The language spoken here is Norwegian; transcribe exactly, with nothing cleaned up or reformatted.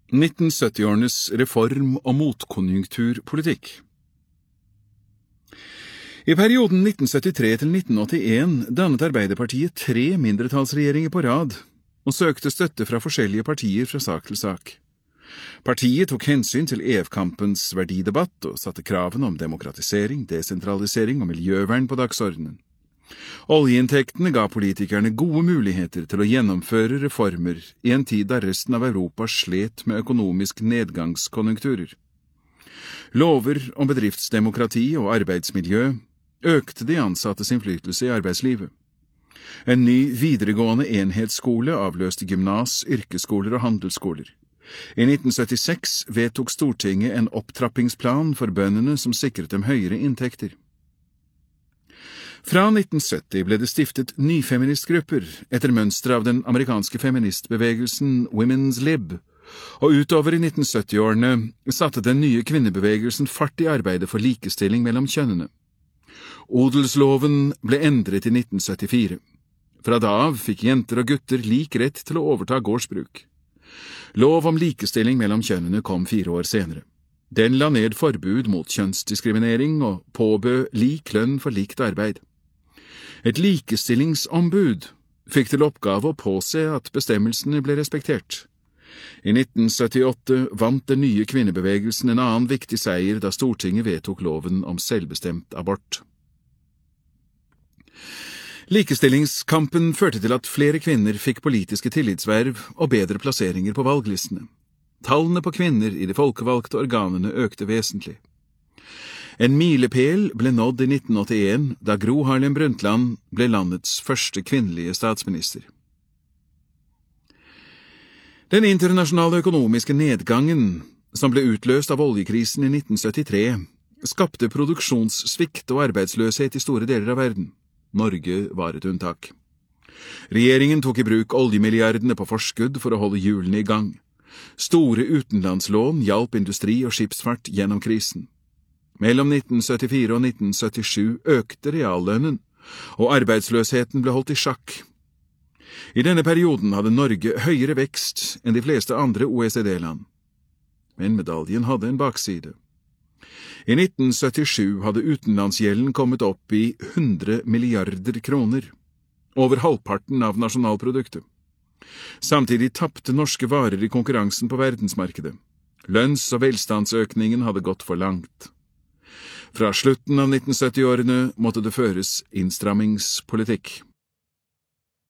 nittensytti-årenes reform- og motkonjunkturpolitikk. I perioden nitten syttitre til nitten åttien dannet Arbeiderpartiet tre mindretallsregjeringer på rad og søkte støtte fra forskjellige partier fra sak til sak. Partiet tok hensyn til E F-kampens verdidebatt og satte kravene om demokratisering, desentralisering og miljøvern på dagsordenen. Oljeinntektene ga politikerne gode muligheter til å gjennomføre reformer i en tid da resten av Europa slet med økonomisk nedgangskonjunkturer. Lover om bedriftsdemokrati og arbeidsmiljø økte de ansattes innflytelse i arbeidslivet. En ny videregående enhetsskole avløste gymnas, yrkesskoler og handelsskoler. I nitten syttiseks vedtok Stortinget en opptrappingsplan for bøndene som sikret dem høyere inntekter. Fra nitten sytti ble det stiftet nyfeministgrupper etter mønster av den amerikanske feministbevegelsen Women's Lib, og utover i nitten sytti-årene satte den nye kvinnebevegelsen fart i arbeidet for likestilling mellom kjønnene. Odelsloven ble endret i nitten syttifire. Fra da av fikk jenter og gutter lik rett til å overta gårdsbruk. Lov om likestilling mellom kjønnene kom fire år senere. Den la ned forbud mot kjønnsdiskriminering og påbød lik lønn for likt arbeid. Et likestillingsombud fikk til oppgave å påse at bestemmelsene ble respektert. I nitten syttiåtte vant den nye kvinnebevegelsen en annen viktig seier da Stortinget vedtok loven om selvbestemt abort. Likestillingskampen førte til at flere kvinner fikk politiske tillitsverv og bedre plasseringer på valglistene. Tallene på kvinner i de folkevalgte organene økte vesentlig. En milepæl ble nådd i nitten åttien da Gro Harlem Brundtland ble landets første kvinnelige statsminister. Den internasjonale økonomiske nedgangen, som ble utløst av oljekrisen i nitten syttitre, skapte produksjonssvikt og arbeidsløshet i store deler av verden. Norge var et unntak. Regjeringen tok i bruk oljemilliardene på forskudd for å holde hjulene i gang. Store utenlandslån hjalp industri og skipsfart gjennom krisen. Mellom nitten syttifire og nitten syttisju økte reallønnen, og arbeidsløsheten ble holdt i sjakk. I denne perioden hadde Norge høyere vekst enn de fleste andre O E C D-land. Men medaljen hadde en bakside. I nitten syttisju hadde utenlandsgjelden kommet opp i hundre milliarder kroner, over halvparten av nasjonalproduktet. Samtidig tappte norske varer i konkurransen på verdensmarkedet. Lønns- og velstandsøkningen hadde gått for langt. Fra slutten av nitten sytti-årene måtte det føres innstrammingspolitikk.